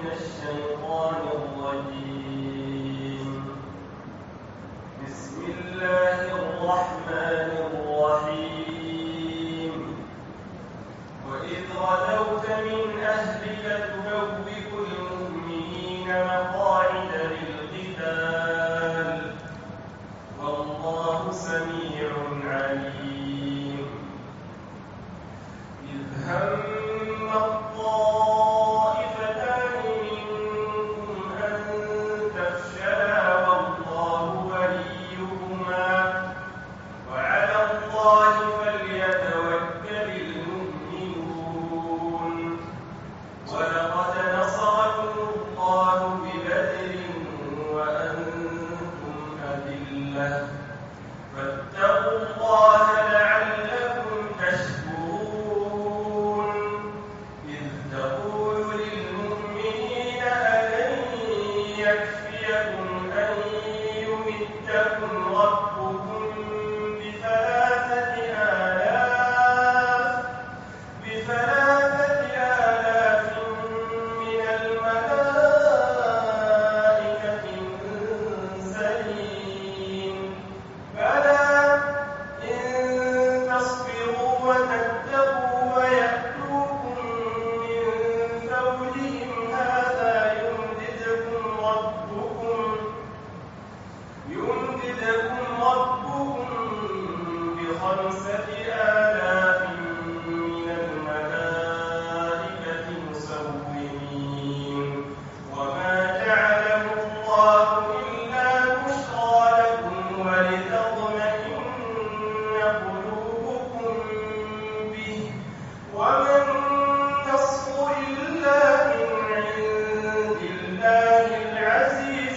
الشيطان الرجيم. بسم الله الرحمن الرحيم. وإذ غدوت من أهلك تبوئ المؤمنين مقاعد للقتال والله سميع عليم. إذ هم الطائفتان منكم أن تفشلا والله وليهما وعلى الله فليتوكل المؤمنون. ولقد نصركم الله ببدر وأنتم أذلة فاتقوا الله لعلكم تشكرون. إذ تقول للمؤمنين ألن يكفيكم أن يمدكم ربكم بثلاثة آلاف من الملائكة منزلين. بلى إن تصبروا وتتقوا ويأتوكم من فورهم هذا يمددكم ربكم بخمسة آلاف من الملائكة مسومين. وما جعله الله إلا بشرى لكم ولتطمئن قلوبكم به وما النصر إلا من عند الله العزيز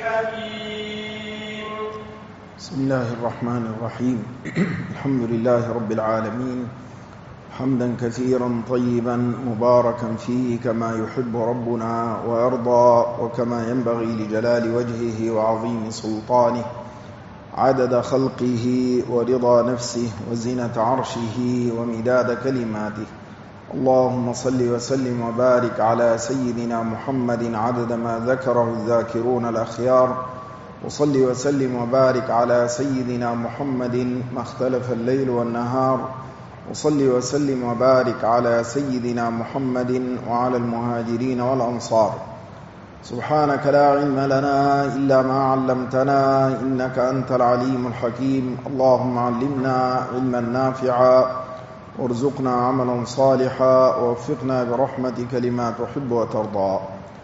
الحكيم. بسم الله الرحمن الرحيم. الحمد لله رب العالمين حمدا كثيرا طيبا مباركا فيه كما يحب ربنا ويرضى وكما ينبغي لجلال وجهه وعظيم سلطانه، عدد خلقه ورضا نفسه وزنة عرشه ومداد كلماته. اللهم صل وسلم وبارك على سيدنا محمد عدد ما ذكره الذاكرون الأخيار، وصل وسلم وبارك على سيدنا محمد ما اختلف الليل والنهار، وصل وسلم وبارك على سيدنا محمد وعلى المهاجرين والأنصار. سبحانك لا علم لنا إلا ما علمتنا إنك أنت العليم الحكيم. اللهم علمنا علما نافعا وارزقنا عملا صالحا ووفقنا برحمتك لما تحب وترضى.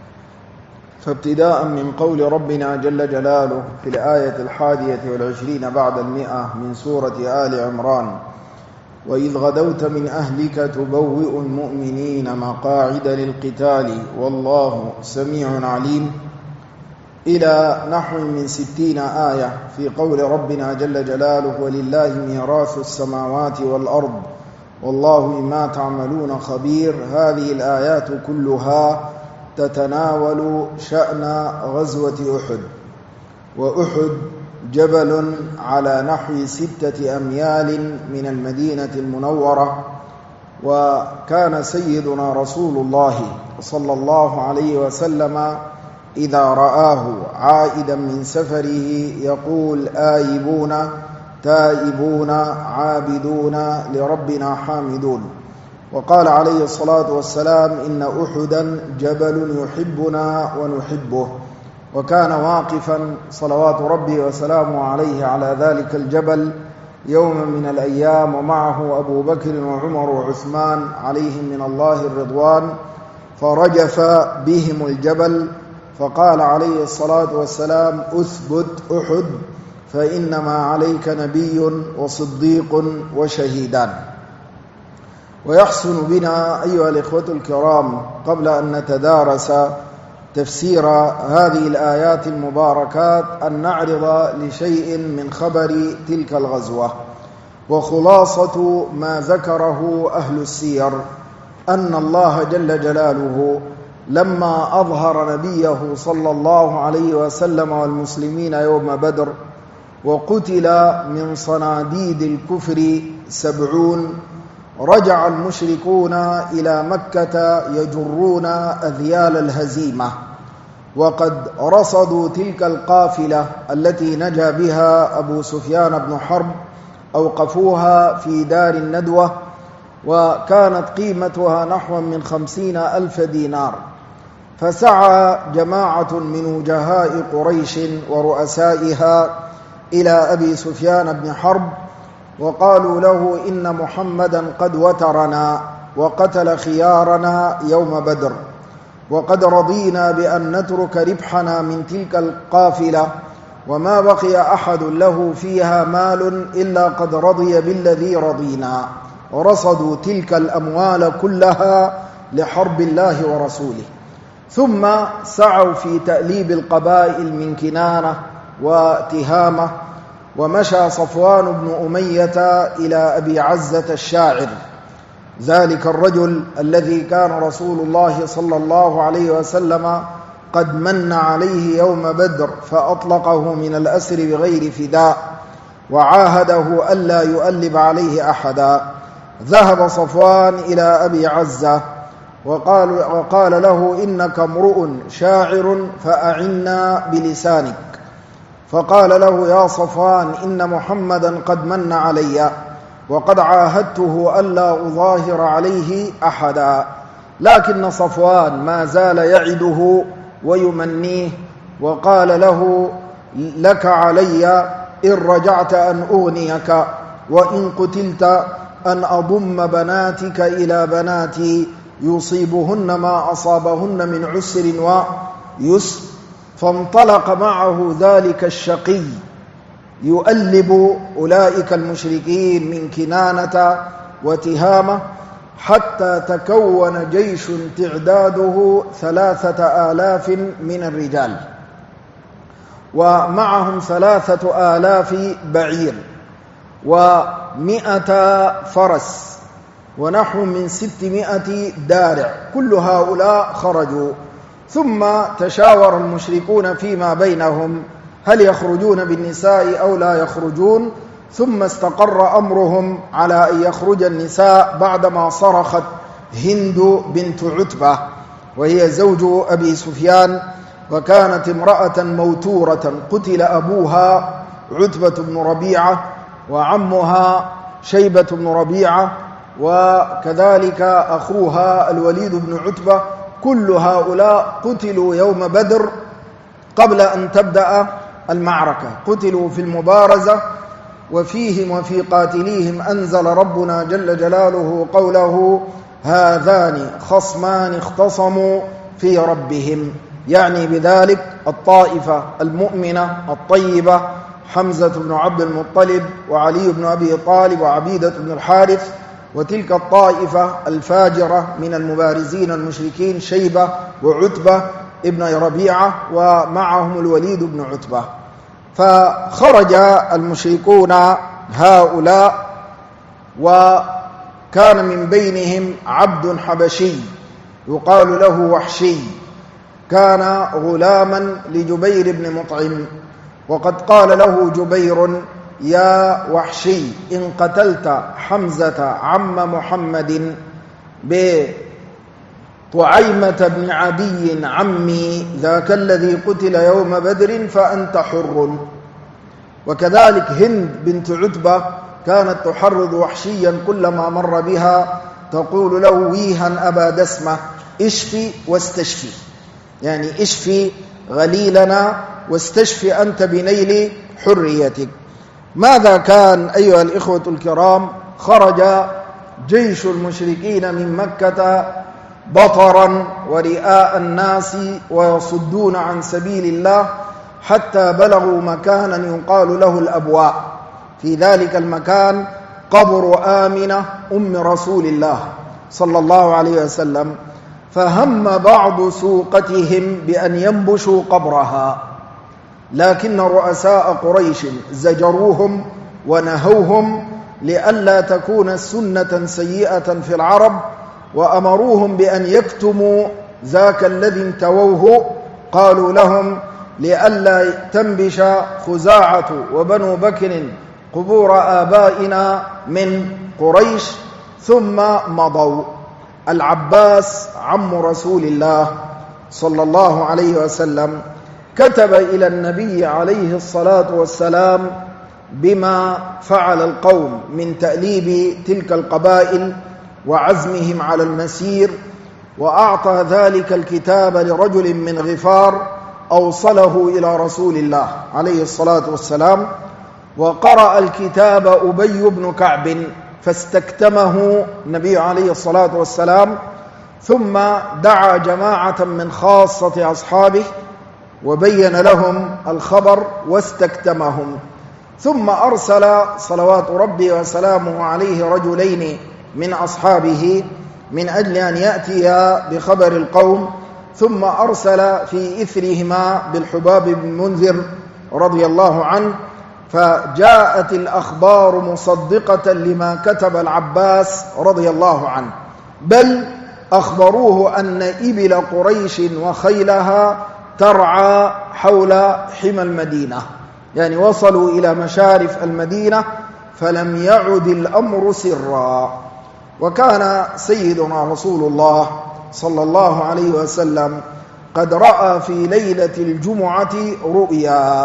فابتداء من قول ربنا جل جلاله في الآية 21 بعد 100 من سورة آل عمران: وإذ غدوت من أهلك تبوئ المؤمنين مقاعد للقتال والله سميع عليم، إلى نحو من 60 آية في قول ربنا جل جلاله: ولله ميراث السماوات والأرض والله بما تعملون خبير. هذه الآيات كلها تتناول شأن غزوة أحد. وأحد جبل على نحو 6 أميال من المدينة المنورة، وكان سيدنا رسول الله صلى الله عليه وسلم إذا رآه عائدا من سفره يقول: آيبون تائبون عابدون لربنا حامدون. وقال عليه الصلاة والسلام: إن أحدا جبل يحبنا ونحبه. وكان واقفا صلوات ربي وسلامه عليه على ذلك الجبل يوما من الأيام، ومعه أبو بكر وعمر وعثمان عليهم من الله الرضوان، فرجف بهم الجبل، فقال عليه الصلاة والسلام: أثبت أحد فإنما عليك نبي وصديق وشهيدان. ويحسن بنا أيها الإخوة الكرام قبل أن نتدارس تفسير هذه الآيات المباركات أن نعرض لشيء من خبر تلك الغزوة. وخلاصة ما ذكره أهل السير أن الله جل جلاله لما أظهر نبيه صلى الله عليه وسلم والمسلمين يوم بدر، وقتل من صناديد الكفر 70، رجع المشركون إلى مكة يجرون أذيال الهزيمة، وقد رصدوا تلك القافلة التي نجا بها أبو سفيان بن حرب، أوقفوها في دار الندوة، وكانت قيمتها نحو من 50,000 دينار. فسعى جماعة من وجهاء قريش ورؤسائها إلى أبي سفيان بن حرب وقالوا له: إن محمدا قد وترنا وقتل خيارنا يوم بدر، وقد رضينا بأن نترك ربحنا من تلك القافلة، وما بقي أحد له فيها مال إلا قد رضي بالذي رضينا. ورصدوا تلك الأموال كلها لحرب الله ورسوله. ثم سعوا في تأليب القبائل من كنانة وتهامة، ومشى صفوان بن أمية إلى أبي عزة الشاعر، ذلك الرجل الذي كان رسول الله صلى الله عليه وسلم قد من عليه يوم بدر فأطلقه من الأسر بغير فداء، وعاهده ألا يؤلب عليه أحدا. ذهب صفوان إلى أبي عزة وقال له: إنك امرؤ شاعر فأعنا بلسانك. فقال له: يا صفوان، إن محمدا قد من علي، وقد عاهدته ألا أظاهر عليه أحدا. لكن صفوان ما زال يعده ويمنيه، وقال له: لك علي إن رجعت أن أغنيك، وإن قتلت أن أضم بناتك إلى بناتي يصيبهن ما أصابهن من عسر ويسر. فانطلق معه ذلك الشقي يؤلب أولئك المشركين من كنانة وتهامة، حتى تكون جيش تعداده 3,000 من الرجال، ومعهم 3,000 بعير، 100 فرس، ونحو من 600 دارع. كل هؤلاء خرجوا. ثم تشاور المشركون فيما بينهم هل يخرجون بالنساء أو لا يخرجون، ثم استقر أمرهم على أن يخرج النساء بعدما صرخت هند بنت عتبة، وهي زوج أبي سفيان، وكانت امرأة موتورة، قتل أبوها عتبة بن ربيعة، وعمها شيبة بن ربيعة، وكذلك أخوها الوليد بن عتبة. كل هؤلاء قتلوا يوم بدر قبل أن تبدأ المعركة، قتلوا في المبارزة. وفيهم وفي قاتليهم أنزل ربنا جل جلاله قوله: هذان خصمان اختصموا في ربهم، يعني بذلك الطائفة المؤمنة الطيبة، حمزة بن عبد المطلب وعلي بن أبي طالب وعبيدة بن الحارث، وتلك الطائفة الفاجرة من المبارزين المشركين شيبة وعتبة ابن ربيعة، ومعهم الوليد بن عتبة. فخرج المشركون هؤلاء، وكان من بينهم عبد حبشي يقال له وحشي، كان غلاما لجبير بن مطعم، وقد قال له جبير: يا وحشي، إن قتلت حمزة عم محمد بطعيمة بن عدي عمي ذاك الذي قتل يوم بدر فأنت حر. وكذلك هند بنت عتبة كانت تحرض وحشيا كلما مر بها تقول له: ويها أبا دسمة، اشفي واستشفي، يعني اشفي غليلنا واستشفي أنت بنيل حريتك. ماذا كان أيها الإخوة الكرام؟ خرج جيش المشركين من مكة بطرا ورئاء الناس ويصدون عن سبيل الله، حتى بلغوا مكانا يقال له الأبواء. في ذلك المكان قبر آمنة أم رسول الله صلى الله عليه وسلم، فهم بعض سوقتهم بأن ينبشوا قبرها، لكن رؤساء قريش زجروهم ونهوهم لئلا تكون سنة سيئة في العرب، وأمروهم بأن يكتموا ذاك الذي انتووه. قالوا لهم: لئلا تنبش خزاعة وبنو بكر قبور آبائنا من قريش، ثم مضوا. العباس عم رسول الله صلى الله عليه وسلم كتب إلى النبي عليه الصلاة والسلام بما فعل القوم من تأليب تلك القبائل وعزمهم على المسير، وأعطى ذلك الكتاب لرجل من غفار أوصله إلى رسول الله عليه الصلاة والسلام، وقرأ الكتاب أبي بن كعب فاستكتمه النبي عليه الصلاة والسلام، ثم دعا جماعة من خاصة أصحابه وبين لهم الخبر واستكتمهم، ثم أرسل صلوات ربي وسلامه عليه رجلين من أصحابه من أجل أن يأتيا بخبر القوم، ثم أرسل في إثرهما بالحباب بن منذر رضي الله عنه، فجاءت الأخبار مصدقة لما كتب العباس رضي الله عنه، بل أخبروه أن إبل قريش وخيلها ترعى حول حمى المدينة، يعني وصلوا إلى مشارف المدينة فلم يعد الأمر سرا. وكان سيدنا رسول الله صلى الله عليه وسلم قد رأى في ليلة الجمعة رؤيا،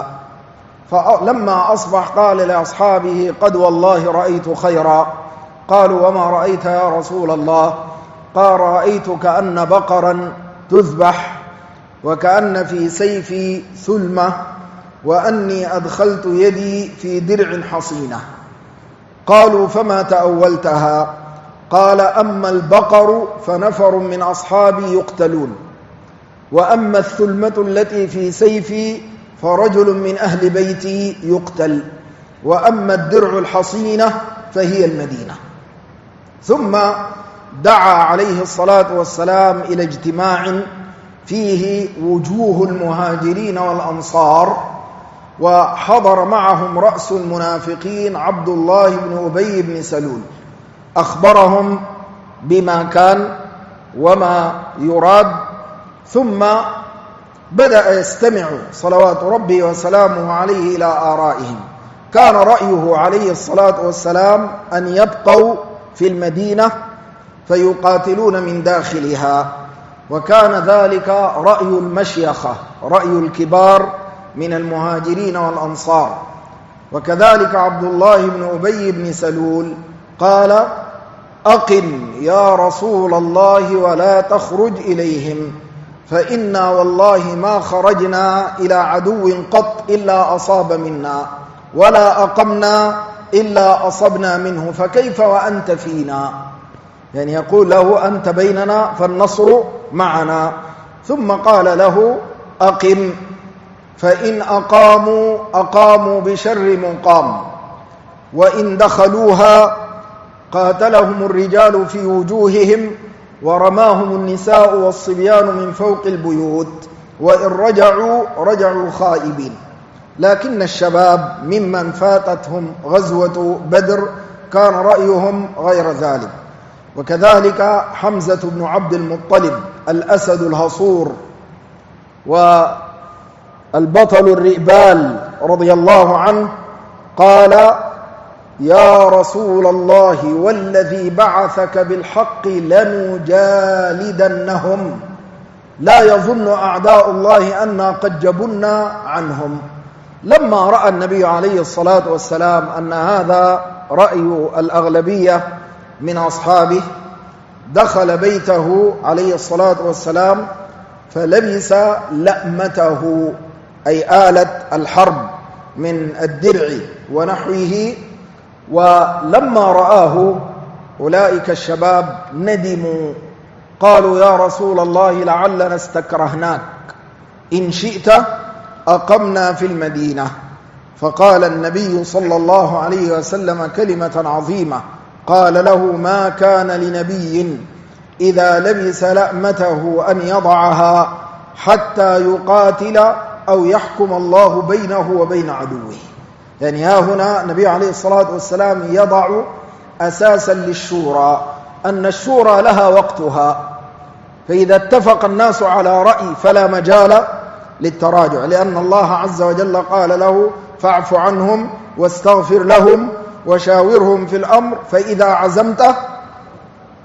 فلما أصبح قال لأصحابه: قد والله رأيت خيرا. قالوا: وما رأيت يا رسول الله؟ قال: رأيت كأن بقرا تذبح، وكأن في سيفي ثلمة، وأني أدخلت يدي في درع حصينة. قالوا: فما تأولتها؟ قال: أما البقر فنفر من أصحابي يقتلون، وأما الثلمة التي في سيفي فرجل من أهل بيتي يقتل، وأما الدرع الحصينة فهي المدينة. ثم دعا عليه الصلاة والسلام إلى اجتماع فيه وجوه المهاجرين والأنصار، وحضر معهم رأس المنافقين عبد الله بن أبي بن سلول، أخبرهم بما كان وما يراد، ثم بدأ يستمع صلوات ربي وسلامه عليه إلى آرائهم. كان رأيه عليه الصلاة والسلام أن يبقوا في المدينة فيقاتلون من داخلها، وكان ذلك رأي المشيخة، رأي الكبار من المهاجرين والأنصار. وكذلك عبد الله بن أبي بن سلول قال: أقم يا رسول الله ولا تخرج إليهم، فإنا والله ما خرجنا إلى عدو قط إلا أصاب منا، ولا أقمنا إلا أصبنا منه، فكيف وأنت فينا؟ يعني يقول له: أنت بيننا فالنصر معنا. ثم قال له: أقم، فإن أقاموا بشر مقام، وإن دخلوها قاتلهم الرجال في وجوههم ورماهم النساء والصبيان من فوق البيوت، وإن رجعوا خائبين. لكن الشباب ممن فاتتهم غزوة بدر كان رأيهم غير ذلك. وكذلك حمزة بن عبد المطلب الأسد الهصور والبطل الرئبال رضي الله عنه قال: يا رسول الله والذي بعثك بالحق لنجالدنهم، لا يظن أعداء الله أننا قد جبنا عنهم. لما رأى النبي عليه الصلاة والسلام أن هذا رأي الأغلبية من أصحابه، دخل بيته عليه الصلاة والسلام فلبس لأمته، أي آلة الحرب من الدرع ونحوه. ولما رآه أولئك الشباب ندموا، قالوا: يا رسول الله لعلنا استكرهناك، إن شئت أقمنا في المدينة. فقال النبي صلى الله عليه وسلم كلمة عظيمة، قال له: ما كان لنبي إذا لبس لأمته أن يضعها حتى يقاتل أو يحكم الله بينه وبين عدوه. يعني ها هنا النبي عليه الصلاة والسلام يضع أساسا للشورى، أن الشورى لها وقتها، فإذا اتفق الناس على رأي فلا مجال للتراجع، لأن الله عز وجل قال له: فاعف عنهم واستغفر لهم وشاورهم في الأمر فإذا عزمت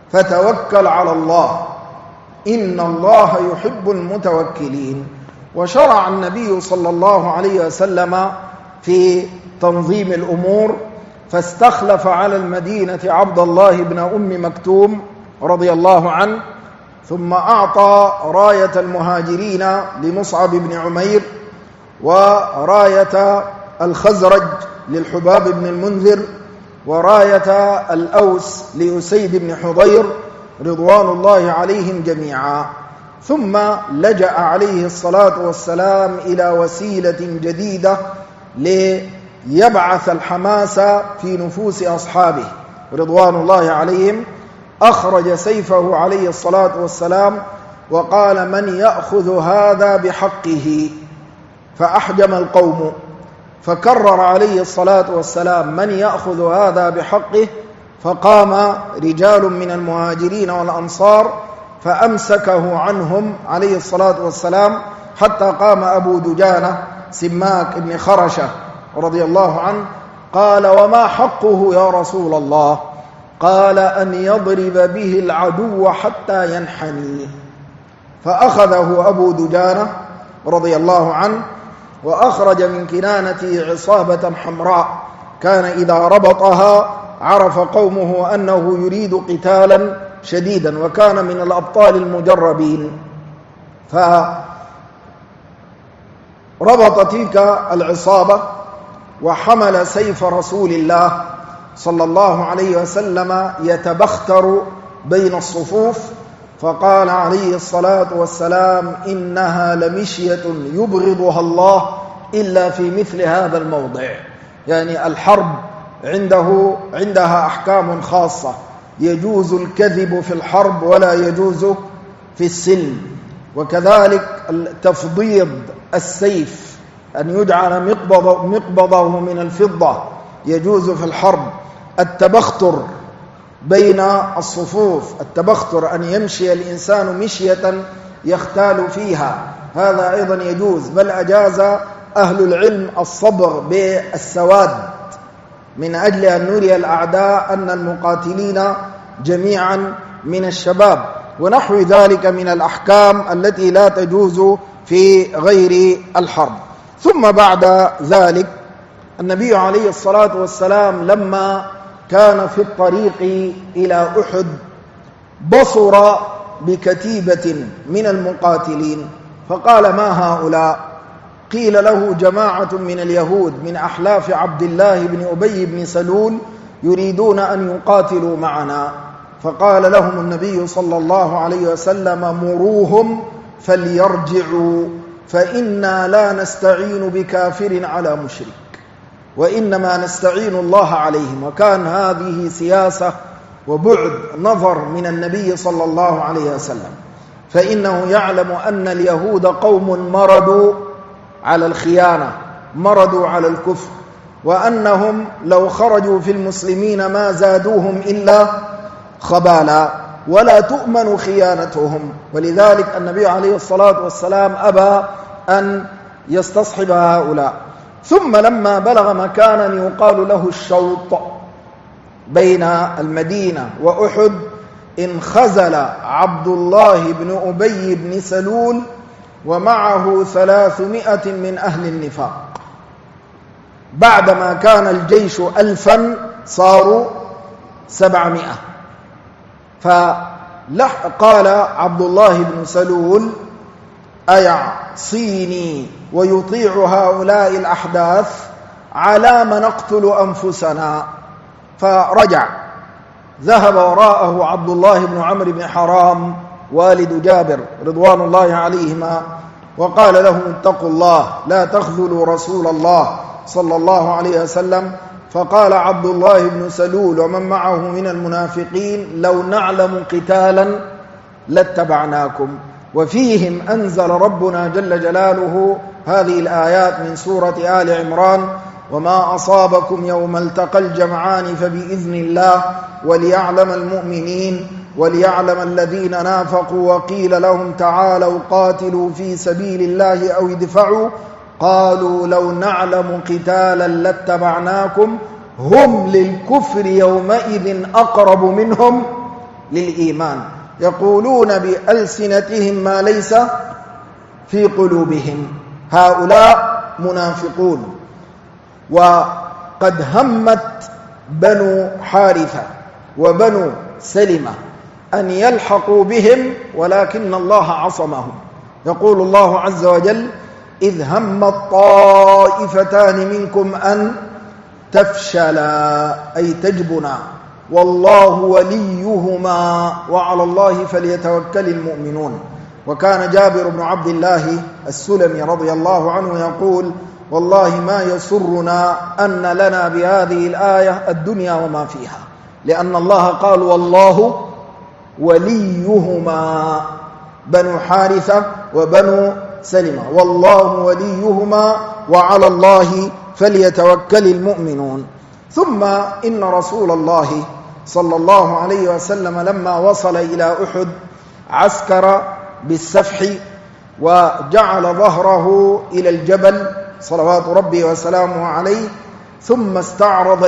فتوكل على الله إن الله يحب المتوكلين. وشرع النبي صلى الله عليه وسلم في تنظيم الأمور، فاستخلف على المدينة عبد الله بن أم مكتوم رضي الله عنه، ثم أعطى راية المهاجرين لمصعب بن عمير، وراية الخزرج للحباب بن المنذر، وراية الأوس لأسيد بن حضير رضوان الله عليهم جميعا. ثم لجأ عليه الصلاة والسلام إلى وسيلة جديدة ليبعث الحماس في نفوس أصحابه رضوان الله عليهم. أخرج سيفه عليه الصلاة والسلام وقال: من يأخذ هذا بحقه؟ فأحجم القوم، فكرر عليه الصلاة والسلام: من يأخذ هذا بحقه؟ فقام رجال من المهاجرين والأنصار فأمسكه عنهم عليه الصلاة والسلام، حتى قام أبو دجانة سماك بن خرشة رضي الله عنه قال: وما حقه يا رسول الله؟ قال: أن يضرب به العدو حتى ينحني. فأخذه أبو دجانة رضي الله عنه وأخرج من كنانته عصابة حمراء، كان إذا ربطها عرف قومه أنه يريد قتالا شديدا، وكان من الأبطال المجربين. فربط تلك العصابة وحمل سيف رسول الله صلى الله عليه وسلم يتبختر بين الصفوف، فقال عليه الصلاة والسلام: إنها لمشية يبغضها الله إلا في مثل هذا الموضع. يعني الحرب عندها أحكام خاصة، يجوز الكذب في الحرب ولا يجوز في السلم. وكذلك تفضيض السيف، أن يجعل مقبضه من الفضة، يجوز في الحرب. التبختر بين الصفوف، التبختر أن يمشي الإنسان مشية يختال فيها، هذا أيضا يجوز. بل أجاز أهل العلم الصبر بالسواد من أجل أن نري الأعداء أن المقاتلين جميعا من الشباب، ونحو ذلك من الأحكام التي لا تجوز في غير الحرب. ثم بعد ذلك النبي عليه الصلاة والسلام لما كان في الطريق إلى أحد بصر بكتيبة من المقاتلين، فقال: ما هؤلاء؟ قيل له: جماعة من اليهود من أحلاف عبد الله بن أبي بن سلول يريدون أن يقاتلوا معنا. فقال لهم النبي صلى الله عليه وسلم: مروهم فليرجعوا، فإنا لا نستعين بكافر على مشرك، وإنما نستعين الله عليهم. وكان هذه سياسة وبعد نظر من النبي صلى الله عليه وسلم، فإنه يعلم أن اليهود قوم مردوا على الخيانة، مردوا على الكفر، وأنهم لو خرجوا في المسلمين ما زادوهم إلا خبالا، ولا تؤمن خيانتهم. ولذلك النبي عليه الصلاة والسلام أبى أن يستصحب هؤلاء. ثم لما بلغ مكانا يقال له الشوط بين المدينة وأحد، انخزل عبد الله بن أبي بن سلول ومعه 300 من أهل النفاق. بعدما كان الجيش 1000 صاروا 700. فقال عبد الله بن سلول: أيعصيني ويطيع هؤلاء الأحداث؟ على ما نقتل أنفسنا؟ فرجع، ذهب وراءه عبد الله بن عمرو بن حرام والد جابر رضوان الله عليهما، وقال لهم: اتقوا الله، لا تخذلوا رسول الله صلى الله عليه وسلم. فقال عبد الله بن سلول ومن معه من المنافقين: لو نعلم قتالا لاتبعناكم. وفيهم أنزل ربنا جل جلاله هذه الآيات من سورة آل عمران: وما أصابكم يوم التقى الجمعان فبإذن الله وليعلم المؤمنين وليعلم الذين نافقوا وقيل لهم تعالوا قاتلوا في سبيل الله أو ادفعوا قالوا لو نعلم قتالا لاتبعناكم هم للكفر يومئذ أقرب منهم للإيمان يقولون بألسنتهم ما ليس في قلوبهم. هؤلاء منافقون. وقد همت بنو حارثة وبنو سلمة أن يلحقوا بهم ولكن الله عصمهم. يقول الله عز وجل: إذ همت طائفتان منكم أن تفشلا أي تجبنا والله وليهما وعلى الله فليتوكل المؤمنون. وكان جابر بن عبد الله السلمي رضي الله عنه يقول: والله ما يسرنا أن لنا بهذه الآية الدنيا وما فيها، لأن الله قال: والله وليهما، بنو حارثة وبنو سلمة، والله وليهما وعلى الله فليتوكل المؤمنون. ثم إن رسول الله صلى الله عليه وسلم لما وصل إلى أحد عسكر بالسفح وجعل ظهره إلى الجبل صلوات ربي وسلامه عليه، ثم استعرض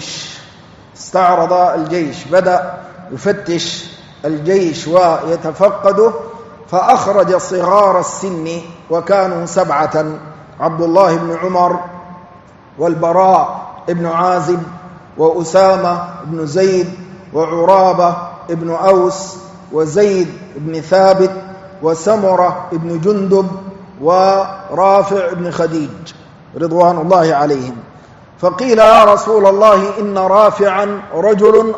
الجيش، بدأ يفتش الجيش ويتفقده، فأخرج صغار السن وكانوا 7: عبد الله بن عمر والبراء بن عازب وأسامة بن زيد وعرابة بن أوس وزيد بن ثابت وسمرة بن جندب ورافع بن خديج رضوان الله عليهم. فقيل: يا رسول الله إن رافعا رجل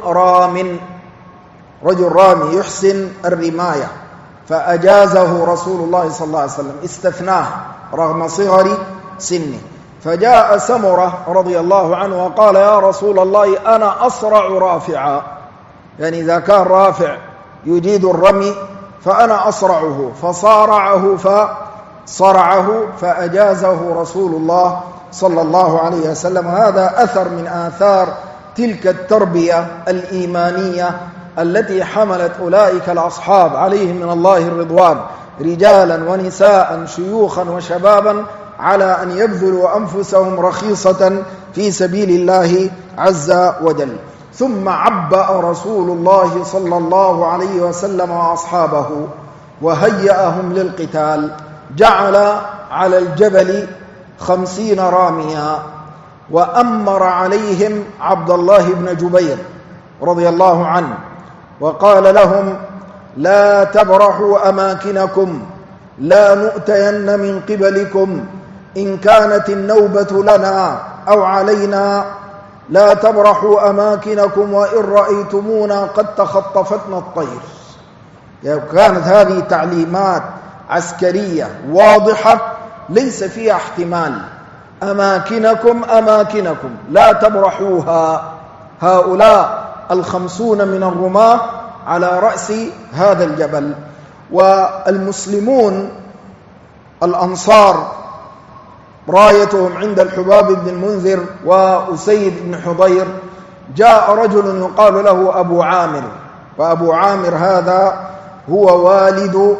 رامي يحسن الرماية، فأجازه رسول الله صلى الله عليه وسلم، استثناه رغم صغر سنه. فجاء سمرة رضي الله عنه وقال: يا رسول الله أنا أسرع رافعا، يعني إذا كان رافع يجيد الرمي فأنا أسرعه، فصارعه فصرعه فأجازه رسول الله صلى الله عليه وسلم. هذا أثر من آثار تلك التربية الإيمانية التي حملت أولئك الأصحاب عليهم من الله الرضوان، رجالا ونساء شيوخا وشبابا، على أن يبذلوا أنفسهم رخيصة في سبيل الله عز وجل. ثم عبأ رسول الله صلى الله عليه وسلم وأصحابه وهيأهم للقتال، جعل على الجبل 50 راميا، وأمر عليهم عبد الله بن جبير رضي الله عنه وقال لهم: لا تبرحوا أماكنكم، لا نؤتين من قبلكم، إن كانت النوبة لنا أو علينا، لا تبرحوا أماكنكم وإن رأيتمونا قد تخطفتنا الطير. يعني كانت هذه تعليمات عسكرية واضحة ليس فيها احتمال. أماكنكم لا تبرحوها. هؤلاء 50 من الرماة على رأس هذا الجبل. والمسلمون الأنصار رايتهم عند الحباب بن المنذر وأسيد بن حضير. جاء رجل يقال له أبو عامر، وأبو عامر هذا هو والد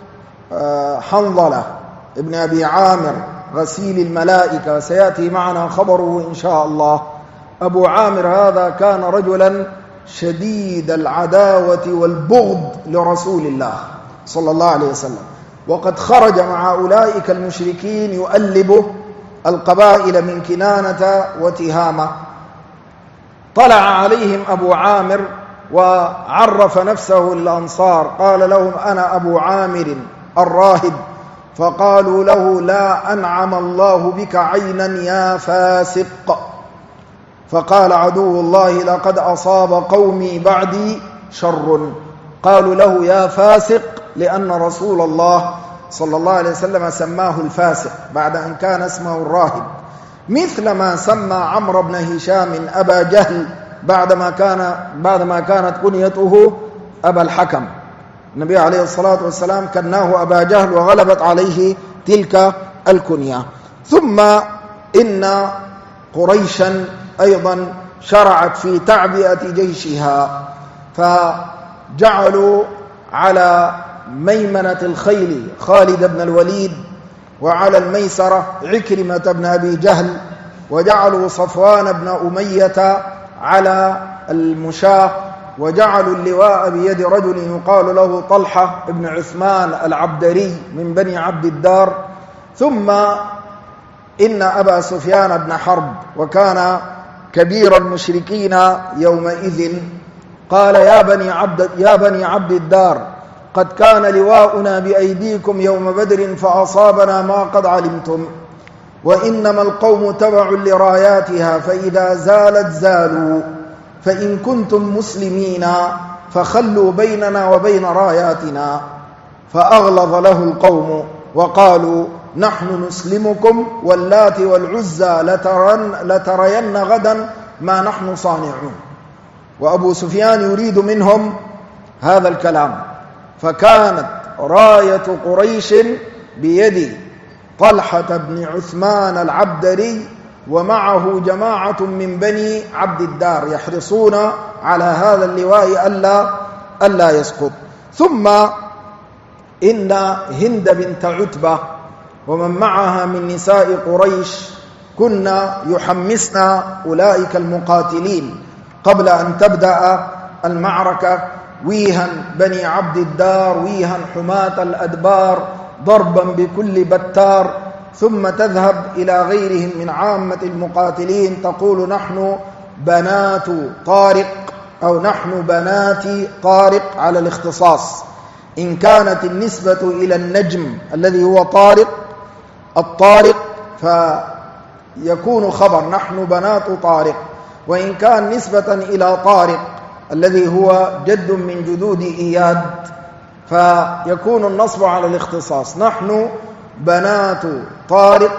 حنظلة ابن أبي عامر غسيل الملائكة، سيأتي معنا خبره إن شاء الله. أبو عامر هذا كان رجلا شديد العداوة والبغض لرسول الله صلى الله عليه وسلم، وقد خرج مع أولئك المشركين يؤلب القبائل من كنانة وتهامة. طلع عليهم أبو عامر وعرف نفسه للأنصار، قال لهم: أنا أبو عامر الراهب. فقالوا له: لا أنعم الله بك عينا يا فاسق. فقال عدو الله: لقد أصاب قومي بعدي شر. قالوا له: يا فاسق، لأن رسول الله صلى الله عليه وسلم سماه الفاسق بعد أن كان اسمه الراهب، مثل ما سمى عمرو بن هشام أبا جهل بعدما كانت كنيته أبا الحكم. النبي عليه الصلاة والسلام كناه أبا جهل وغلبت عليه تلك الكنية. ثم إن قريشا أيضا شرعت في تعبئة جيشها، فجعلوا على ميمنة الخيل خالد بن الوليد، وعلى الميسرة عكرمة بن أبي جهل، وجعلوا صفوان بن أمية على المشاة وجعلوا اللواء بيد رجل يقال له طلحة بن عثمان العبدري من بني عبد الدار. ثم إن أبا سفيان بن حرب وكان كبير المشركين يومئذ قال يا بني عبد الدار قد كان لواؤنا بأيديكم يوم بدر فأصابنا ما قد علمتم، وإنما القوم تبع لراياتها فإذا زالت زالوا، فإن كنتم مسلمين فخلوا بيننا وبين راياتنا. فأغلظ له القوم وقالوا نحن نسلمكم واللات والعزى لترين غدا ما نحن صانعون. وأبو سفيان يريد منهم هذا الكلام، فكانت راية قريش بيد طلحة بن عثمان العبدري ومعه جماعة من بني عبد الدار يحرصون على هذا اللواء ألا يسقط. ثم إن هند بنت عتبة ومن معها من نساء قريش كنا يحمسن أولئك المقاتلين قبل أن تبدأ المعركة ويها بني عبد الدار ويها حماة الأدبار ضربا بكل بتار، ثم تذهب إلى غيرهم من عامة المقاتلين تقول نحن بنات طارق أو نحن بنات طارق على الاختصاص. إن كانت النسبة إلى النجم الذي هو الطارق فيكون خبر نحن بنات طارق، وإن كان نسبة إلى طارق الذي هو جد من جدود إياد فيكون النصب على الاختصاص. نحن بنات طارق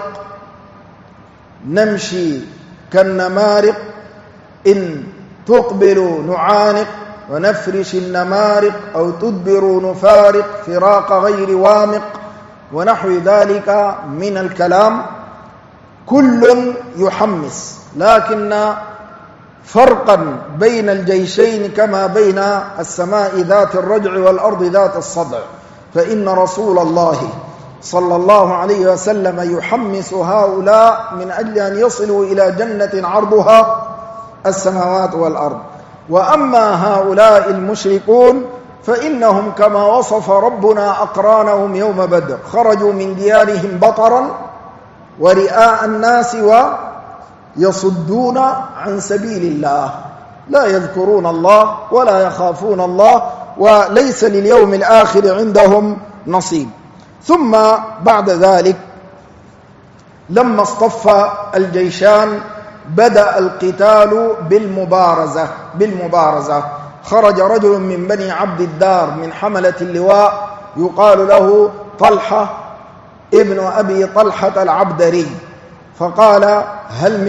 نمشي كالنمارق إن تقبل نعانق ونفرش النمارق أو تدبر نفارق فراق غير وامق ونحو ذلك من الكلام. كل يحمس، لكن فرقا بين الجيشين كما بين السماء ذات الرجع والأرض ذات الصدع، فإن رسول الله صلى الله عليه وسلم يحمس هؤلاء من أجل أن يصلوا إلى جنة عرضها السماوات والأرض. وأما هؤلاء المشركون فإنهم كما وصف ربنا أقرانهم يوم بدر خرجوا من ديارهم بطرا ورئاء الناس ويصدون عن سبيل الله، لا يذكرون الله ولا يخافون الله وليس لليوم الآخر عندهم نصيب. ثم بعد ذلك لما اصطف الجيشان بدأ القتال بالمبارزة. خرج رجل من بني عبد الدار من حملة اللواء يقال له طلحة ابن أبي طلحة العبدري، فقال هل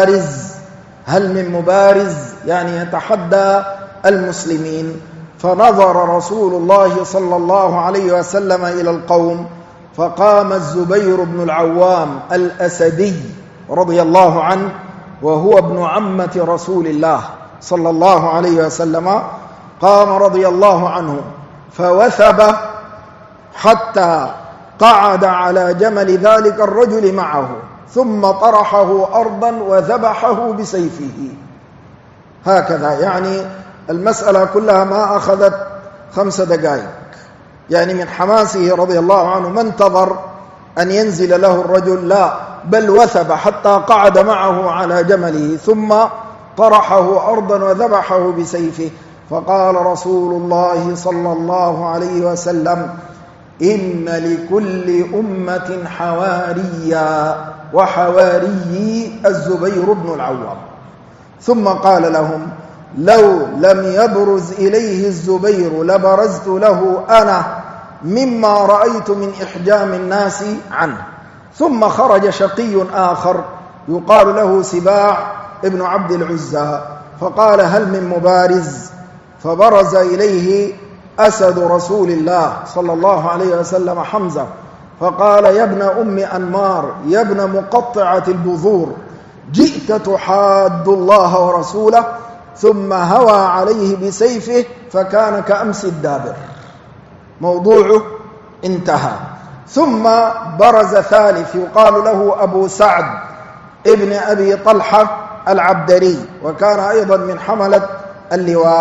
من مبارز يعني يتحدى المسلمين. فنظر رسول الله صلى الله عليه وسلم إلى القوم فقام الزبير بن العوام الأسدي رضي الله عنه وهو ابن عمة رسول الله صلى الله عليه وسلم، قام رضي الله عنه فوثب حتى قعد على جمل ذلك الرجل معه ثم طرحه أرضا وذبحه بسيفه. هكذا يعني المسألة كلها ما أخذت 5 دقائق، يعني من حماسه رضي الله عنه ما انتظر أن ينزل له الرجل، لا بل وثب حتى قعد معه على جمله ثم طرحه أرضا وذبحه بسيفه. فقال رسول الله صلى الله عليه وسلم إن لكل أمة حواريا وحواري الزبير بن العوام. ثم قال لهم لو لم يبرز إليه الزبير لبرزت له أنا مما رأيت من إحجام الناس عنه. ثم خرج شقي آخر يقال له سباع ابن عبد العزى فقال هل من مبارز؟ فبرز إليه أسد رسول الله صلى الله عليه وسلم حمزة فقال يا ابن أم أنمار يا ابن مقطعة البذور جئت تحاد الله ورسوله، ثم هوى عليه بسيفه فكان كأمس الدابر، موضوعه انتهى. ثم برز ثالث يقال له أبو سعد ابن أبي طلحة العبدري وكان أيضا من حملة اللواء،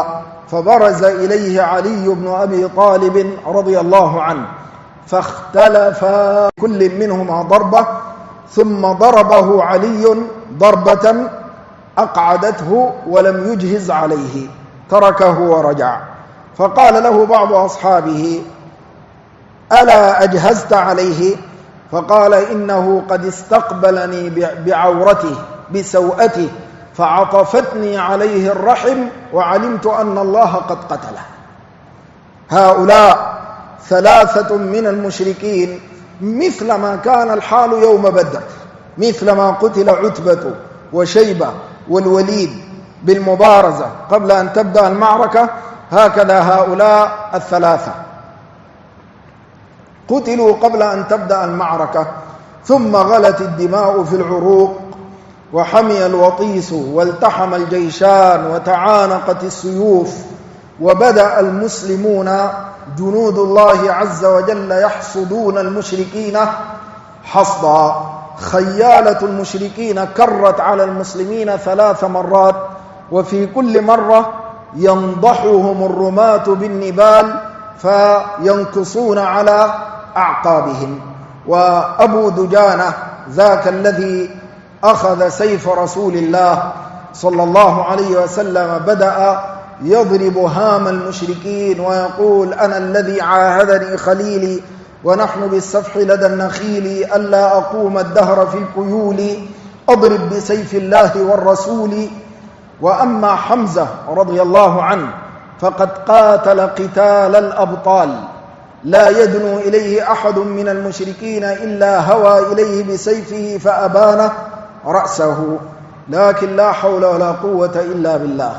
فبرز إليه علي بن أبي طالب رضي الله عنه، فاختلفا كل منهما ضربة، ثم ضربه علي ضربة أقعدته ولم يجهز عليه، تركه ورجع. فقال له بعض أصحابه: ألا أجهزت عليه؟ فقال: إنه قد استقبلني بعورته بسوءته فعطفتني عليه الرحم وعلمت أن الله قد قتله. هؤلاء ثلاثة من المشركين مثل ما كان الحال يوم بدر، مثل ما قتل عتبة وشيبة والوليد بالمبارزة قبل أن تبدأ المعركة، هكذا هؤلاء الثلاثة قتلوا قبل أن تبدأ المعركة، ثم غلت الدماء في العروق وحمي الوطيس والتحم الجيشان وتعانقت السيوف، وبدأ المسلمون جنود الله عز وجل يحصدون المشركين حصدا. خيالة المشركين كرت على المسلمين 3 مرات، وفي كل مرة ينضحهم الرماة بالنبال فينكصون على أعقابهم. وأبو دجانة ذاك الذي أخذ سيف رسول الله صلى الله عليه وسلم بدأ يضرب هام المشركين ويقول: أنا الذي عاهدني خليلي ونحن بالسفح لدى النخيل ألا أقوم الدهر في الكيول أضرب بسيف الله والرسول. وأما حمزة رضي الله عنه فقد قاتل قتال الأبطال، لا يدنو إليه أحد من المشركين إلا هوى إليه بسيفه فأبان رأسه، لكن لا حول ولا قوة إلا بالله.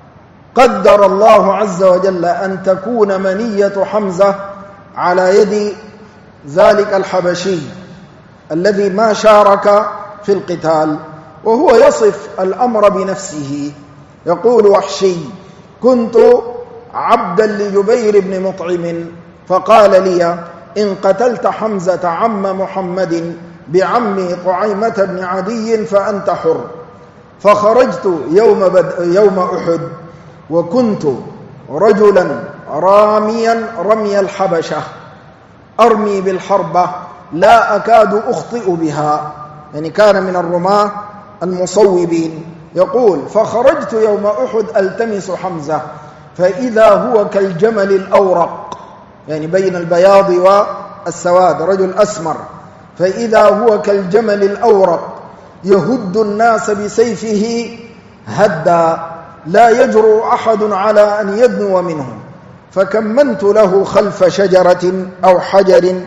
قدر الله عز وجل أن تكون منية حمزة على يد ذلك الحبشي الذي ما شارك في القتال، وهو يصف الأمر بنفسه. يقول وحشي: كنت عبدا لجبير بن مطعم فقال لي: إن قتلت حمزة عم محمد بعمي طعيمة بن عدي فأنت حر. فخرجت يوم أحد وكنت رجلا راميا رمي الحبشة، أرمي بالحربة لا أكاد أخطئ بها، يعني كان من الرماة المصوبين. يقول: فخرجت يوم أحد ألتمس حمزة فإذا هو كالجمل الأورق، يعني بين البياض والسواد، رجل أسمر، فإذا هو كالجمل الأورق يهد الناس بسيفه هدا لا يجرؤ أحد على أن يدنو منه. فكمنت له خلف شجرة أو حجر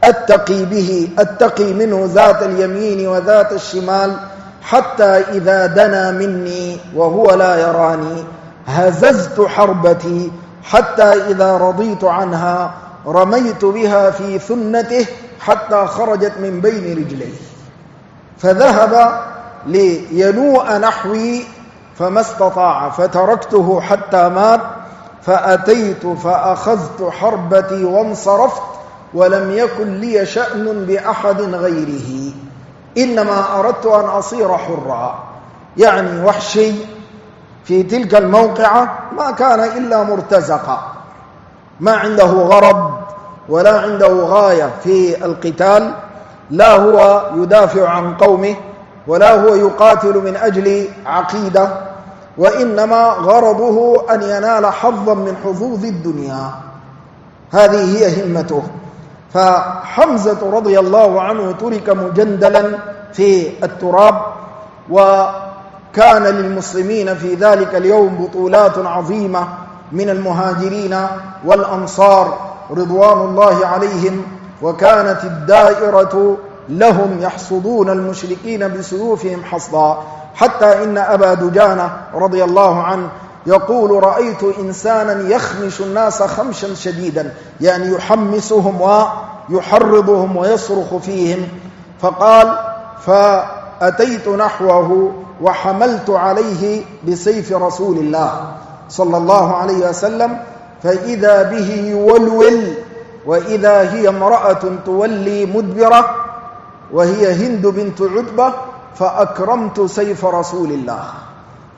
أتقي منه ذات اليمين وذات الشمال، حتى إذا دنا مني وهو لا يراني هززت حربتي، حتى إذا رضيت عنها رميت بها في ثنته حتى خرجت من بين رجليه، فذهب لينوء نحوي فما استطاع، فتركته حتى مات، فأتيت فأخذت حربتي وانصرفت، ولم يكن لي شأن بأحد غيره، إنما أردت أن أصير حرا. يعني وحشي في تلك الموقعة ما كان إلا مرتزقا، ما عنده غرض ولا عنده غاية في القتال، لا هو يدافع عن قومه ولا هو يقاتل من أجل عقيدة، وإنما غرضه أن ينال حظا من حظوظ الدنيا، هذه هي همته. فحمزة رضي الله عنه ترك مجندلا في التراب، وكان للمسلمين في ذلك اليوم بطولات عظيمة من المهاجرين والأنصار رضوان الله عليهم، وكانت الدائرة لهم يحصدون المشركين بسيوفهم حصدا، حتى إن أبا دجانة رضي الله عنه يقول: رأيت إنسانا يخمش الناس خمشا شديدا، يعني يحمسهم ويحرضهم ويصرخ فيهم. فقال: فأتيت نحوه وحملت عليه بسيف رسول الله صلى الله عليه وسلم، فإذا به يولول، وإذا هي امرأة تولي مدبرة وهي هند بنت عتبة، فأكرمت سيف رسول الله.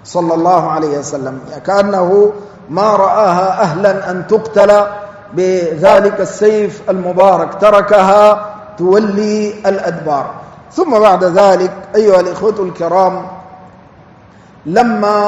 صلى الله عليه وسلم، كأنه ما رآها أهلا أن تقتل بذلك السيف المبارك، تركها تولي الأدبار. ثم بعد ذلك أيها الإخوة الكرام، لما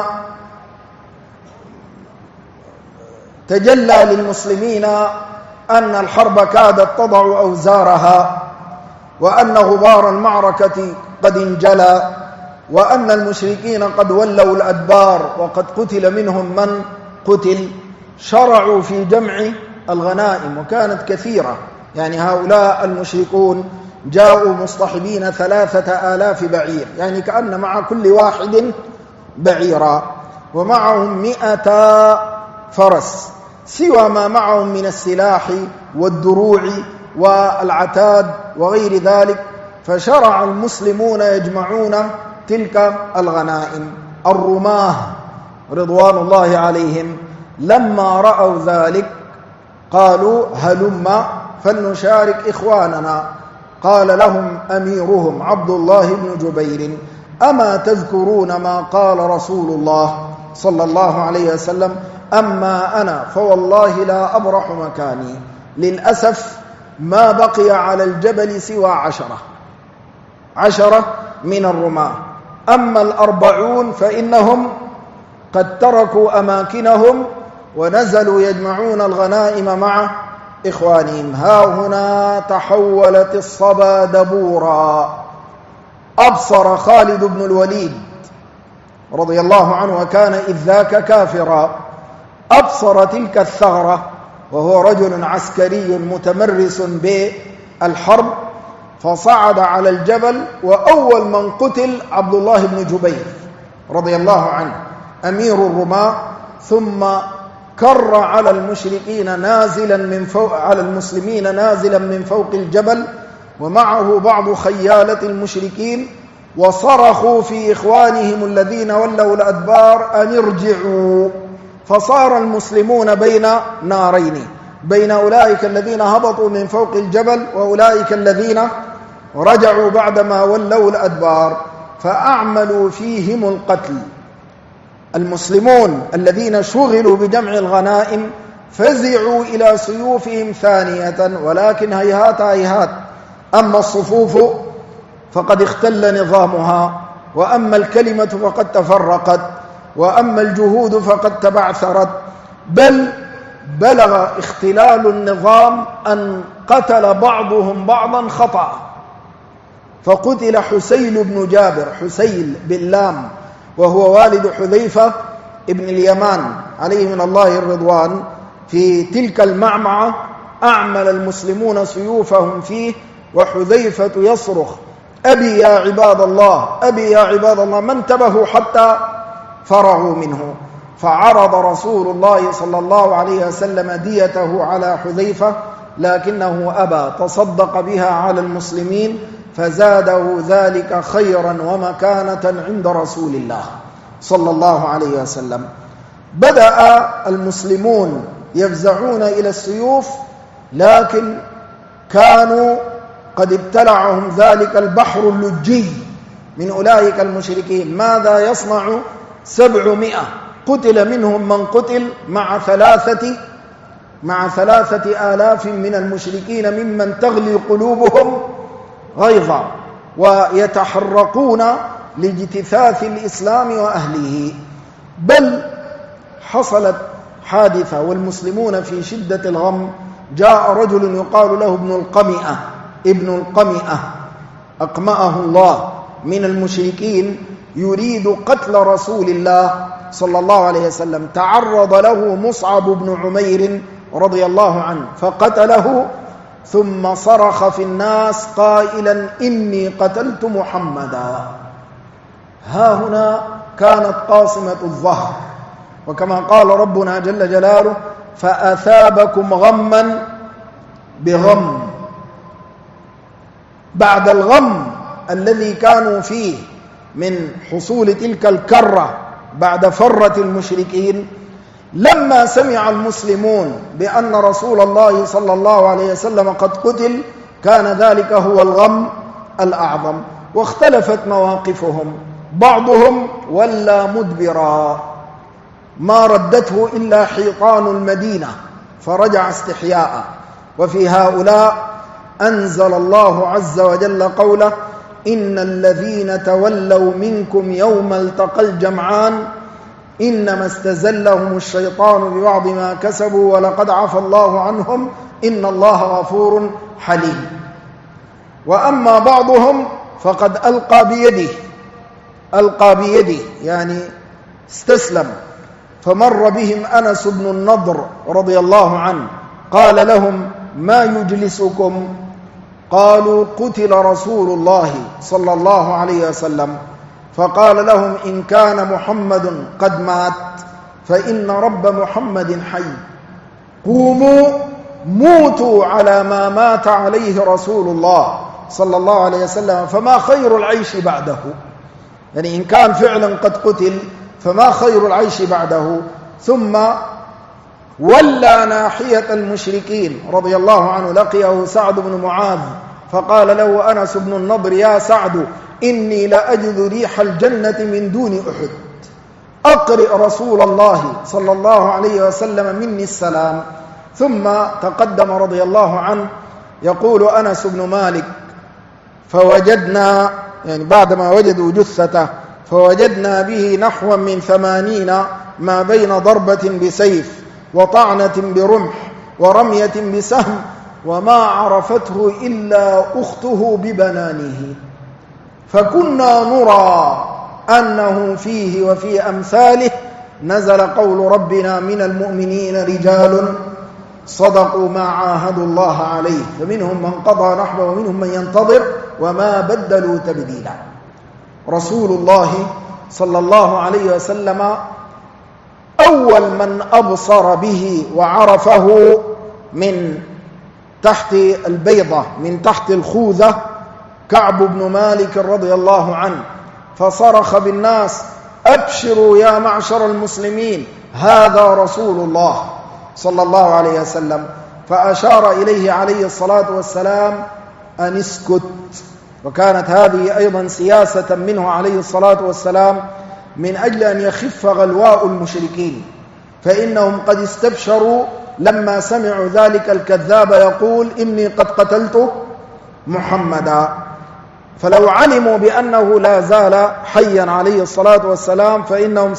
تجلى للمسلمين أن الحرب كادت تضع أوزارها، وأن غبار المعركة قد انجلى، وأن المشركين قد ولوا الأدبار وقد قتل منهم من قتل، شرعوا في جمع الغنائم، وكانت كثيرة. يعني هؤلاء المشركون جاءوا مصطحبين 3000 بعير، يعني كأن مع كل واحد بعيرا، ومعهم 100 فرس، سوى ما معهم من السلاح والدروع والعتاد وغير ذلك. فشرع المسلمون يجمعون تلك الغنائم. الرماه رضوان الله عليهم لما رأوا ذلك قالوا هلما فلنشارك إخواننا. قال لهم أميرهم عبد الله بن جبير: أما تذكرون ما قال رسول الله صلى الله عليه وسلم؟ أما أنا فوالله لا أبرح مكاني. للأسف ما بقي على الجبل سوى 10 من الرماة. أما 40 فإنهم قد تركوا أماكنهم ونزلوا يجمعون الغنائم مع إخوانهم. ها هنا تحولت الصبا دبورا. أبصر خالد بن الوليد رضي الله عنه، وكان إذ ذاك كافرا، أبصر تلك الثغرة، وهو رجل عسكري متمرس بالحرب، فصعد على الجبل، وأول من قتل عبد الله بن جبير رضي الله عنه أمير الرماة. ثم كر على المشركين نازلا من فوق، على المسلمين نازلا من فوق الجبل، ومعه بعض خيالة المشركين، وصرخوا في إخوانهم الذين ولوا الأدبار أن ارجعوا. فصار المسلمون بين نارين، بين أولئك الذين هبطوا من فوق الجبل وأولئك الذين رجعوا بعدما ولوا الأدبار، فأعملوا فيهم القتل. المسلمون الذين شغلوا بجمع الغنائم فزعوا إلى سيوفهم ثانية، ولكن هيهات هيهات، أما الصفوف فقد اختل نظامها، وأما الكلمة فقد تفرقت، وأما الجهود فقد تبعثرت، بل بلغ اختلال النظام أن قتل بعضهم بعضا خطأ. فقتل حسيل بن جابر، حسيل باللام، وهو والد حذيفة ابن اليمان عليه من الله الرضوان. في تلك المعمعة أعمل المسلمون سيوفهم فيه، وحذيفة يصرخ: أبي يا عباد الله، أبي يا عباد الله، ما انتبهوا حتى فرغوا منه. فعرض رسول الله صلى الله عليه وسلم ديته على حذيفة، لكنه أبى، تصدق بها على المسلمين، فزاده ذلك خيرا ومكانة عند رسول الله صلى الله عليه وسلم. بدأ المسلمون يفزعون إلى السيوف، لكن كانوا قد ابتلعهم ذلك البحر اللجي من أولئك المشركين. ماذا يصنع 700؟ قتل منهم من قتل، مع 3000 من المشركين ممن تغلي قلوبهم غيظا، ويتحرقون لاجتثاث الإسلام وأهله. بل حصلت حادثة والمسلمون في شدة الغم، جاء رجل يقال له ابن القمئة أقمأه الله من المشركين، يريد قتل رسول الله صلى الله عليه وسلم. تعرض له مصعب بن عمير رضي الله عنه فقتله، ثم صرخ في الناس قائلا: إني قتلت محمدا. ها هنا كانت قاصمة الظهر، وكما قال ربنا جل جلاله: فأثابكم غما بغم. بعد الغم الذي كانوا فيه من حصول تلك الكرة بعد فرة المشركين، لما سمع المسلمون بأن رسول الله صلى الله عليه وسلم قد قتل، كان ذلك هو الغم الأعظم. واختلفت مواقفهم، بعضهم ولى مدبرا ما ردته إلا حيطان المدينة فرجع استحياء. وفي هؤلاء أنزل الله عز وجل قوله: إن الذين تولوا منكم يوم التقى الجمعان إنما استزلهم الشيطان ببعض ما كسبوا ولقد عفى الله عنهم إن الله غفور حليم. وأما بعضهم فقد ألقى بيده يعني استسلم. فمر بهم أنس بن النضر رضي الله عنه قال لهم: ما يجلسكم؟ قالوا: قتل رسول الله صلى الله عليه وسلم. فقال لهم: إن كان محمد قد مات فإن رب محمد حي، قوموا موتوا على ما مات عليه رسول الله صلى الله عليه وسلم، فما خير العيش بعده. يعني إن كان فعلا قد قتل فما خير العيش بعده. ثم ولى ناحية المشركين رضي الله عنه، لقيه سعد بن معاذ فقال له أنس بن النضر: يا سعد إني لأجد ريح الجنة من دون أحد، أقرئ رسول الله صلى الله عليه وسلم مني السلام. ثم تقدم رضي الله عنه يقول أنس بن مالك: فوجدنا يعني بعدما وجدوا جثته فوجدنا به نحو من 80 ما بين ضربة بسيف وطعنة برمح ورمية بسهم، وما عرفته إلا أخته ببنانه، فكنا نرى أنه فيه وفي أمثاله نزل قول ربنا: من المؤمنين رجال صدقوا ما عاهدوا الله عليه فمنهم من قضى نحبه ومنهم من ينتظر وما بدلوا تبديلا. رسول الله صلى الله عليه وسلم أول من أبصر به وعرفه من تحت البيضة، من تحت الخوذة، كعب بن مالك رضي الله عنه، فصرخ بالناس: أبشروا يا معشر المسلمين، هذا رسول الله صلى الله عليه وسلم. فأشار إليه عليه الصلاة والسلام أن اسكت. وكانت هذه أيضا سياسة منه عليه الصلاة والسلام من أجل أن يخف غلواء المشركين، فإنهم قد استبشروا لما سمعوا ذلك الكذاب يقول: إني قد قتلت محمدا. فلو علموا بأنه لا زال حيا عليه الصلاة والسلام فإنهم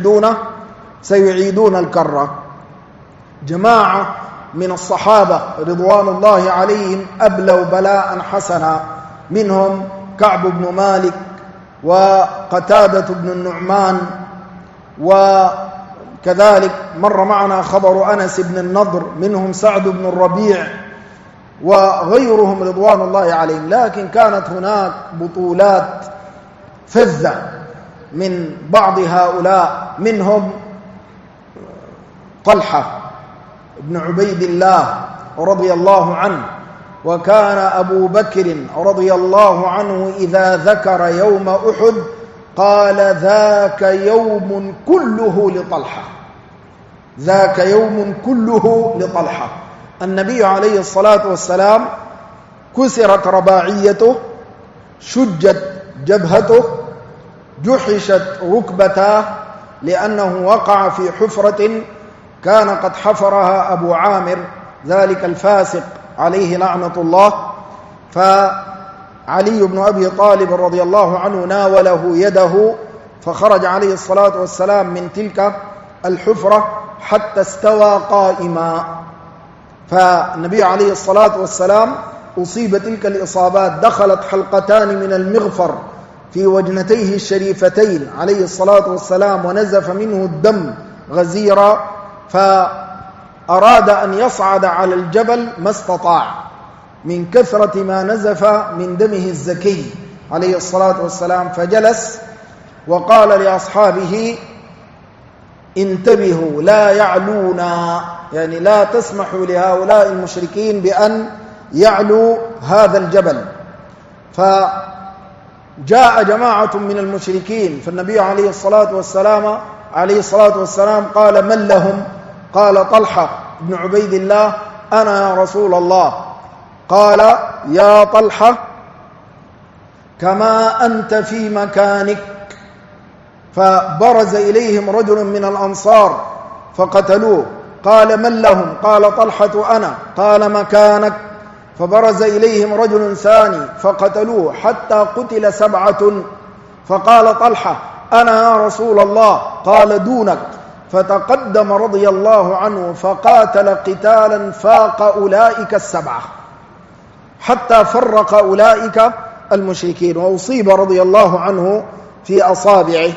سيعيدون الكرة. جماعة من الصحابة رضوان الله عليهم أبلوا بلاء حسنا، منهم كعب بن مالك وقتادة بن النعمان، وكذلك مر معنا خبر أنس بن النضر، منهم سعد بن الربيع وغيرهم رضوان الله عليهم. لكن كانت هناك بطولات فذة من بعض هؤلاء، منهم طلحة بن عبيد الله رضي الله عنه. وكان أبو بكر رضي الله عنه إذا ذكر يوم أحد قال: ذاك يوم كله لطلحة، ذاك يوم كله لطلحة. النبي عليه الصلاة والسلام كسرت رباعيته، شجت جبهته، جحشت ركبتاه، لأنه وقع في حفرة كان قد حفرها أبو عامر ذلك الفاسق عليه لعنة الله. فعلي بن أبي طالب رضي الله عنه ناوله يده فخرج عليه الصلاة والسلام من تلك الحفرة حتى استوى قائما. فالنبي عليه الصلاة والسلام أصيب تلك الإصابات، دخلت حلقتان من المغفر في وجنتيه الشريفتين عليه الصلاة والسلام، ونزف منه الدم غزيرا، فأراد أن يصعد على الجبل ما استطاع من كثرة ما نزف من دمه الزكي عليه الصلاة والسلام، فجلس وقال لأصحابه: انتبهوا لا يعلونا، يعني لا تسمحوا لهؤلاء المشركين بأن يعلوا هذا الجبل. فجاء جماعة من المشركين، فالنبي عليه الصلاة والسلام قال: من لهم؟ قال: طلحة بن عبيد الله، أنا يا رسول الله. قال: يا طلحة كما أنت في مكانك فبرز إليهم رجل من الأنصار فقتلوه. قال من لهم؟ قال طلحة أنا. قال مكانك. فبرز إليهم رجل ثاني فقتلوه حتى قتل 7. فقال طلحة أنا يا رسول الله. قال دونك. فتقدم رضي الله عنه فقاتل قتالا فاق أولئك 7 حتى فرق أولئك المشركين، وأصيب رضي الله عنه في أصابعه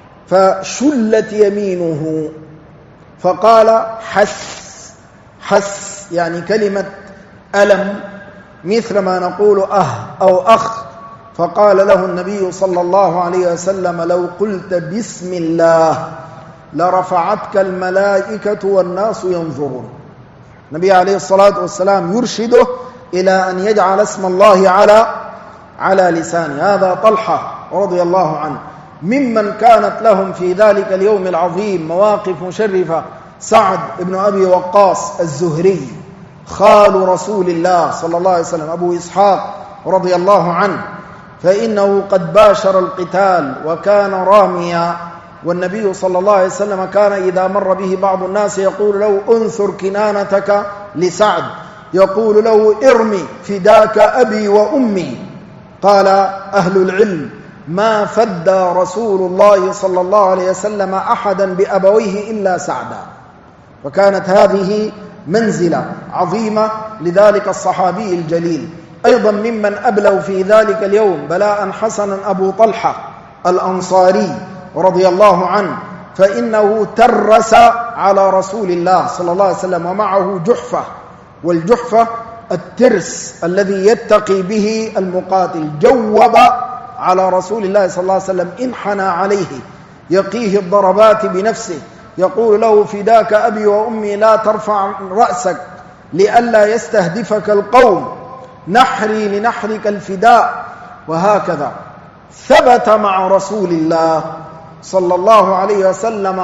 فشلت يمينه، فقال حس. حس يعني كلمة ألم، مثل ما نقول أو أخ. فقال له النبي صلى الله عليه وسلم لو قلت بسم الله لرفعتك الملائكة والناس ينظرون. النبي عليه الصلاة والسلام يرشده إلى أن يجعل اسم الله على لسانه. هذا طلحة رضي الله عنه ممن كانت لهم في ذلك اليوم العظيم مواقف مشرفة. سعد بن أبي وقاص الزهري خال رسول الله صلى الله عليه وسلم أبو إسحاق رضي الله عنه، فإنه قد باشر القتال وكان راميا، والنبي صلى الله عليه وسلم كان إذا مر به بعض الناس يقول له انثر كنانتك لسعد، يقول له ارمي فداك أبي وأمي. قال أهل العلم ما فدى رسول الله صلى الله عليه وسلم أحدا بأبويه إلا سعدا. وكانت هذه منزلة عظيمة لذلك الصحابي الجليل. أيضا ممن أبلوا في ذلك اليوم بلاء حسنا أبو طلحة الأنصاري رضي الله عنه، فإنه ترس على رسول الله صلى الله عليه وسلم ومعه جحفة، والجحفة الترس الذي يتقي به المقاتل. جوب على رسول الله صلى الله عليه وسلم، انحنى عليه يقيه الضربات بنفسه، يقول له فداك أبي وأمي لا ترفع رأسك لئلا يستهدفك القوم، نحري لنحرك الفداء. وهكذا ثبت مع رسول الله صلى الله عليه وسلم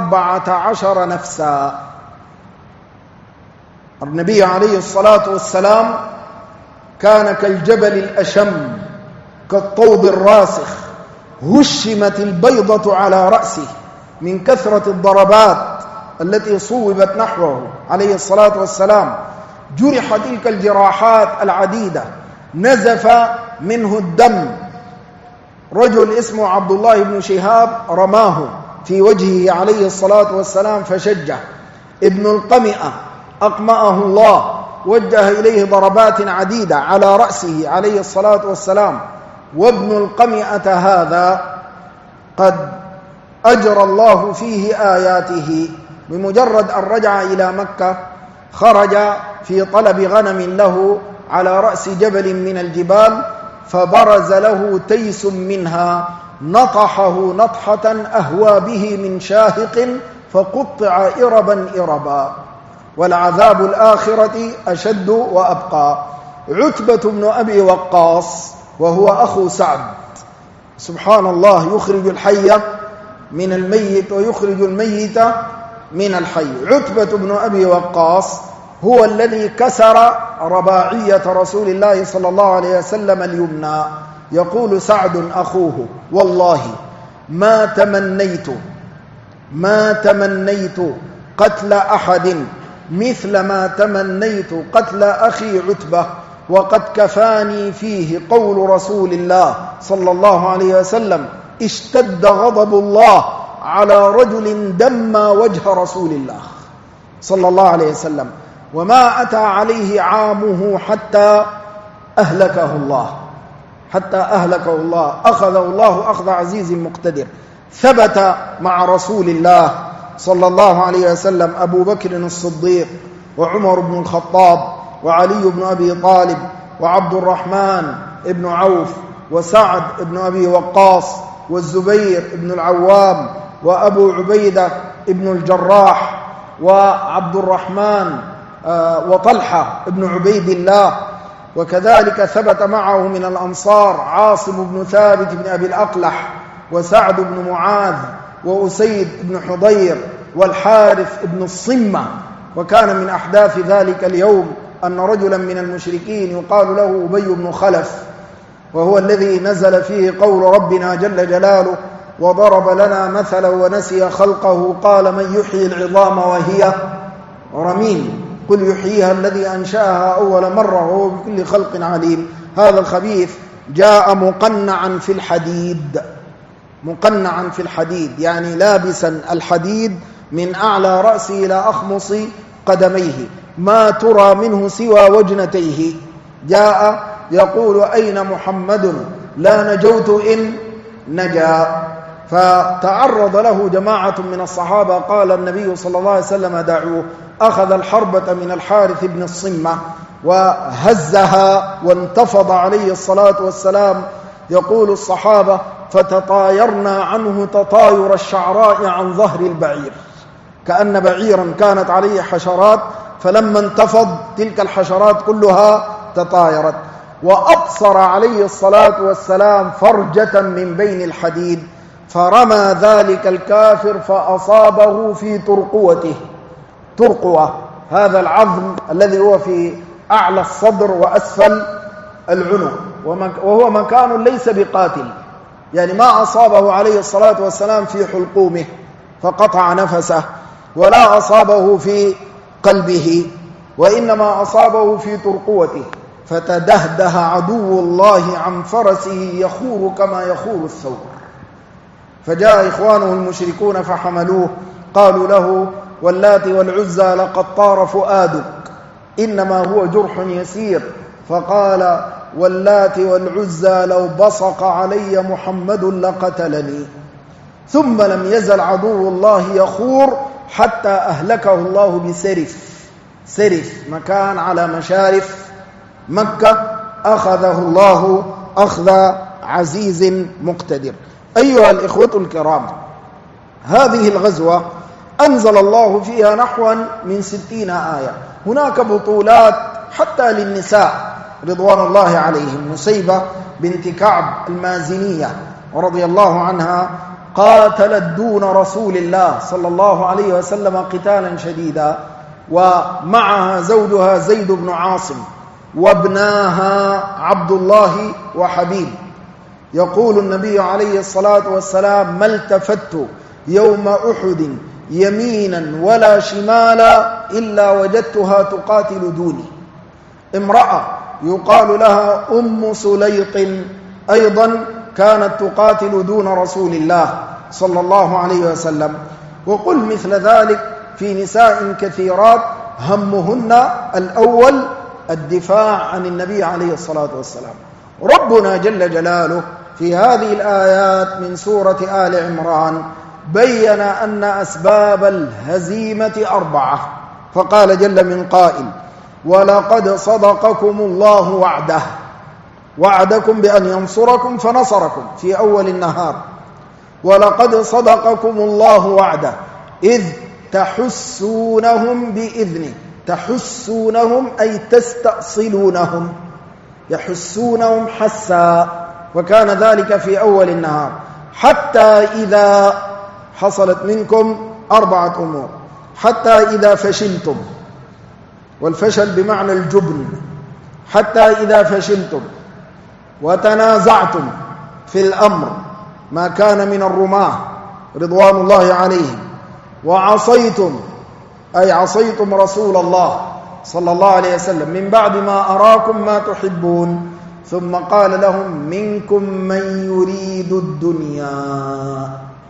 14 نفسا. النبي عليه الصلاة والسلام كان كالجبل الأشم كالطود الراسخ، هشمت البيضة على رأسه من كثرة الضربات التي صوبت نحوه عليه الصلاة والسلام. جرح تلك الجراحات العديدة، نزف منه الدم. رجل اسمه عبد الله بن شهاب رماه في وجهه عليه الصلاة والسلام فشجه. ابن القمئة أقمأه الله، وجه إليه ضربات عديدة على رأسه عليه الصلاة والسلام. وابن القمئة هذا قد أجرى الله فيه آياته. بمجرد أن رجع إلى مكة خرج في طلب غنم له على رأس جبل من الجبال، فبرز له تيس منها نطحه نطحة أهوى به من شاهق فقطع إربا إربا، والعذاب الآخرة أشد وأبقى. عتبة بن أبي وقاص وهو أخو سعد، سبحان الله، يخرج الحي من الميت ويخرج الميت من الحي. عتبة بن أبي وقاص هو الذي كسر رباعية رسول الله صلى الله عليه وسلم اليمنى. يقول سعد أخوه والله ما تمنيت قتل أحد مثل ما تمنيت قتل أخي عتبة، وقد كفاني فيه قول رسول الله صلى الله عليه وسلم اشتد غضب الله على رجل دم وجه رسول الله صلى الله عليه وسلم، وما أتى عليه عامه حتى أهلكه الله، أخذه الله أخذ عزيز مقتدر. ثبت مع رسول الله صلى الله عليه وسلم أبو بكر الصديق وعمر بن الخطاب وعلي بن أبي طالب وعبد الرحمن بن عوف وسعد بن أبي وقاص والزبير بن العوام وأبو عبيدة بن الجراح وعبد الرحمن وطلحة بن عبيد الله. وكذلك ثبت معه من الأنصار عاصم بن ثابت بن أبي الأقلح وسعد بن معاذ وأسيد بن حضير والحارث بن الصمة. وكان من أحداث ذلك اليوم أن رجلا من المشركين يقال له أبي بن خلف، وهو الذي نزل فيه قول ربنا جل جلاله وضرب لنا مثلا ونسي خلقه قال من يحيي العظام وهي رميم قل يحييها الذي أنشأها أول مرة وهو بكل خلق عليم. هذا الخبيث جاء مقنعا في الحديد، مقنعا في الحديد يعني لابسا الحديد من أعلى رأسه إلى أخمص قدميه، ما ترى منه سوى وجنتيه. جاء يقول أين محمد لا نجوت إن نجا. فتعرض له جماعة من الصحابة، قال النبي صلى الله عليه وسلم دعوه. أخذ الحربة من الحارث بن الصمة وهزها وانتفض عليه الصلاة والسلام. يقول الصحابة فتطايرنا عنه تطاير الشعراء عن ظهر البعير، كأن بعيرا كانت عليه حشرات، فلما انتفض تلك الحشرات كلها تطايرت. وأبصر عليه الصلاة والسلام فرجة من بين الحديد، فرمى ذلك الكافر فأصابه في ترقوته. ترقوة هذا العظم الذي هو في أعلى الصدر وأسفل العنق، وهو مكان ليس بقاتل، يعني ما أصابه عليه الصلاة والسلام في حلقومه فقطع نفسه، ولا أصابه في قلبه، وإنما أصابه في ترقوته. فتدهده عدو الله عن فرسه يخور كما يخور الثور. فجاء إخوانه المشركون فحملوه، قالوا له واللات والعزى لقد طار فؤادك إنما هو جرح يسير. فقال واللات والعزى لو بصق علي محمد لقتلني. ثم لم يزل عدو الله يخور حتى أهلكه الله بسرف. سرف مكان على مشارف مكة، أخذه الله أخذ عزيز مقتدر. أيها الإخوة الكرام، هذه الغزوة أنزل الله فيها نحوا من 60 آية. هناك بطولات حتى للنساء رضوان الله عليهم. نسيبة بنت كعب المازنية رضي الله عنها قاتلت دون رسول الله صلى الله عليه وسلم قتالا شديدا، ومعها زوجها زيد بن عاصم وابناها عبد الله وحبيب. يقول النبي عليه الصلاة والسلام ما التفت يوم أحد يمينا ولا شمالا إلا وجدتها تقاتل دوني. امرأة يقال لها أم سليط أيضا كانت تقاتل دون رسول الله صلى الله عليه وسلم. وقل مثل ذلك في نساء كثيرات همهن الأول الدفاع عن النبي عليه الصلاة والسلام. ربنا جل جلاله في هذه الآيات من سورة آل عمران بين أن أسباب الهزيمة 4، فقال جل من قائل ولقد صدقكم الله وعده، وعدكم بأن ينصركم فنصركم في أول النهار. ولقد صدقكم الله وعده إذ تحسونهم بإذنه. تحسونهم أي تستأصلونهم، يحسونهم حسا، وكان ذلك في أول النهار. حتى إذا حصلت منكم 4 أمور: حتى إذا فشلتم، والفشل بمعنى الجبن، حتى إذا فشلتم وتنازعتم في الأمر، ما كان من الرماة رضوان الله عليهم، وعصيتم أي عصيتم رسول الله صلى الله عليه وسلم من بعد ما أراكم ما تحبون. ثم قال لهم منكم من يريد الدنيا،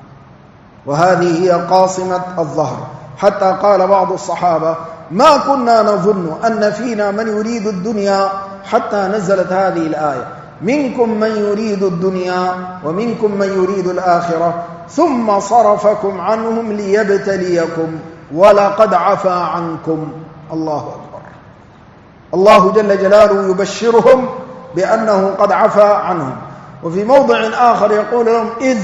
وهذه هي قاصمة الظهر. حتى قال بعض الصحابة ما كنا نظن أن فينا من يريد الدنيا حتى نزلت هذه الآية منكم من يريد الدنيا ومنكم من يريد الآخرة ثم صرفكم عنهم ليبتليكم ولقد عفا عنكم. الله أكبر. الله جل جلاله يبشرهم بأنه قد عفا عنهم. وفي موضع آخر يقول لهم إذ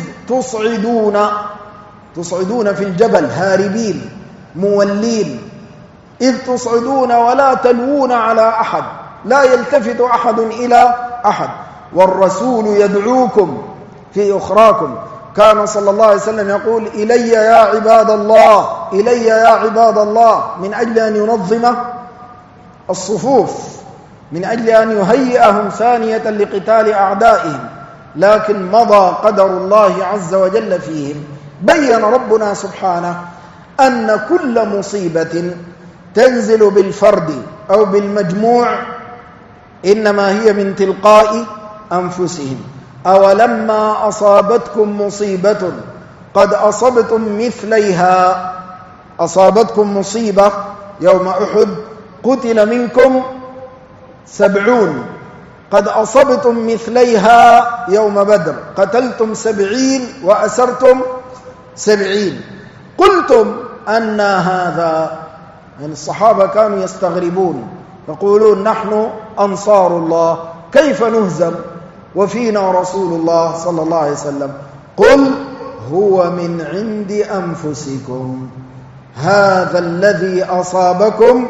تصعدون في الجبل هاربين مولين، إذ تصعدون ولا تلوون على أحد، لا يلتفت أحد إلى أحد، والرسول يدعوكم في أخراكم. كان صلى الله عليه وسلم يقول إلي يا عباد الله، إلي يا عباد الله، من أجل أن ينظم الصفوف، من أجل أن يهيئهم ثانية لقتال أعدائهم. لكن مضى قدر الله عز وجل فيهم. بين ربنا سبحانه أن كل مصيبة تنزل بالفرد أو بالمجموع إنما هي من تلقاء أنفسهم. أولما أصابتكم مصيبة قد أصبتم مثليها، أصابتكم مصيبة يوم أحد قتل منكم 70، قد أصبتم مثليها يوم بدر قتلتم 70 وأسرتم 70. قلتم أن هذا، يعني الصحابة كانوا يستغربون يقولون نحن أنصار الله كيف نهزم وفينا رسول الله صلى الله عليه وسلم؟ قل هو من عند أنفسكم، هذا الذي أصابكم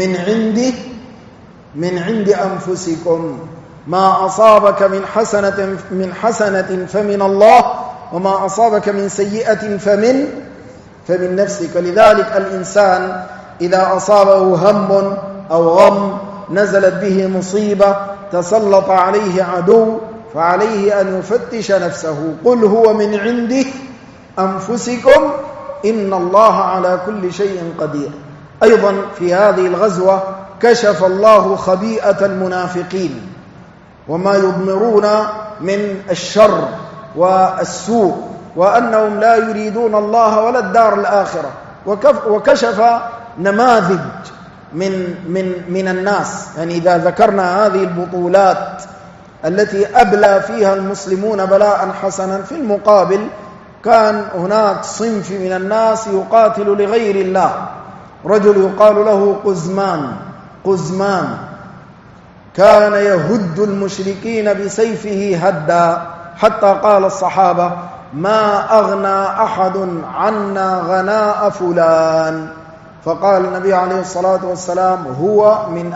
من عند أنفسكم، ما أصابك من حسنة فمن الله، وما أصابك من سيئة فمن نفسك. لذلك الإنسان إذا أصابه هم أو غم، نزلت به مصيبة، تسلط عليه عدو، فعليه أن يفتش نفسه. قل هو من عند أنفسكم إن الله على كل شيء قدير. أيضا في هذه الغزوة كشف الله خبيئة المنافقين وما يضمرون من الشر والسوء، وأنهم لا يريدون الله ولا الدار الآخرة. وكشف نماذج من الناس. يعني إذا ذكرنا هذه البطولات التي أبلى فيها المسلمون بلاء حسنا، في المقابل كان هناك صنف من الناس يقاتل لغير الله. رجل يقال له قزمان كان يهد المشركين بسيفه هدا، حتى قال الصحابة ما أغنى أحد عنا غناء فلان، فقال النبي عليه الصلاة والسلام هو من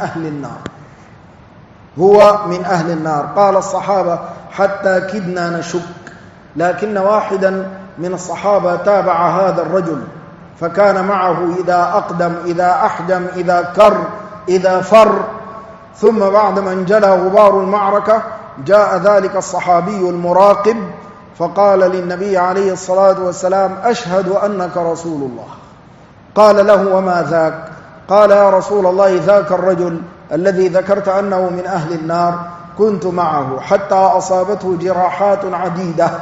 أهل النار. قال الصحابة حتى كدنا نشك، لكن واحدا من الصحابة تابع هذا الرجل، فكان معه إذا أقدم إذا أحجم إذا كر إذا فر. ثم بعد ما انجلى غبار المعركة جاء ذلك الصحابي المراقب فقال للنبي عليه الصلاة والسلام أشهد أنك رسول الله. قال له وما ذاك؟ قال يا رسول الله ذاك الرجل الذي ذكرت أنه من أهل النار كنت معه حتى أصابته جراحات عديدة،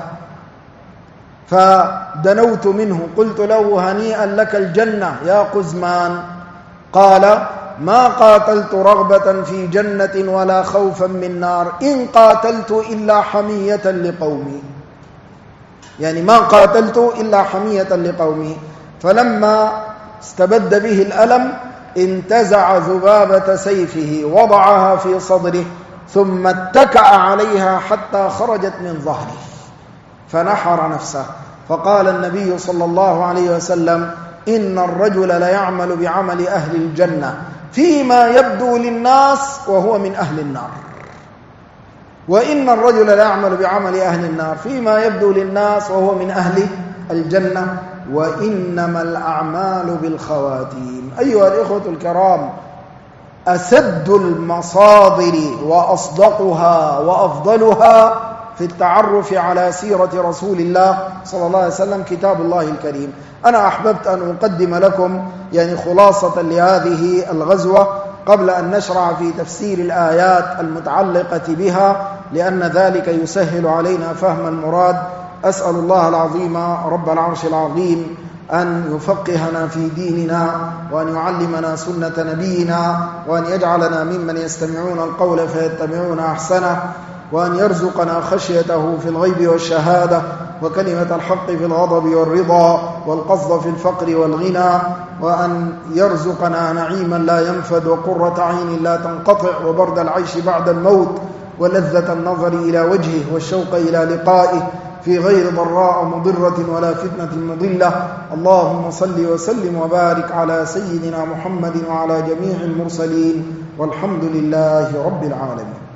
فدنوت منه قلت له هنيئا لك الجنة يا قزمان. قال ما قاتلت رغبة في جنة ولا خوفا من نار، إن قاتلت إلا حمية لقومي، يعني ما قاتلت إلا حمية لقومي. فلما استبد به الألم انتزع ذبابة سيفه وضعها في صدره ثم اتكأ عليها حتى خرجت من ظهره فنحر نفسه. فقال النبي صلى الله عليه وسلم إن الرجل ليعمل بعمل أهل الجنة فيما يبدو للناس وهو من أهل النار، وإن الرجل ليعمل بعمل أهل النار فيما يبدو للناس وهو من أهل الجنة، وإنما الأعمال بالخواتيم. أيها الإخوة الكرام، أسد المصادر وأصدقها وأفضلها في التعرف على سيرة رسول الله صلى الله عليه وسلم كتاب الله الكريم. أنا أحببت أن أقدم لكم يعني خلاصة لهذه الغزوة قبل أن نشرع في تفسير الآيات المتعلقة بها، لأن ذلك يسهل علينا فهم المراد. أسأل الله العظيم رب العرش العظيم أن يفقهنا في ديننا، وأن يعلمنا سنة نبينا، وأن يجعلنا ممن يستمعون القول فيتبعون أحسنه، وأن يرزقنا خشيته في الغيب والشهادة، وكلمة الحق في الغضب والرضا، والقصد في الفقر والغنى، وأن يرزقنا نعيما لا ينفد، وقرة عين لا تنقطع، وبرد العيش بعد الموت، ولذة النظر إلى وجهه، والشوق إلى لقائه في غير ضراء مضرة ولا فتنة مضلة. اللهم صل وسلم وبارك على سيدنا محمد وعلى جميع المرسلين، والحمد لله رب العالمين.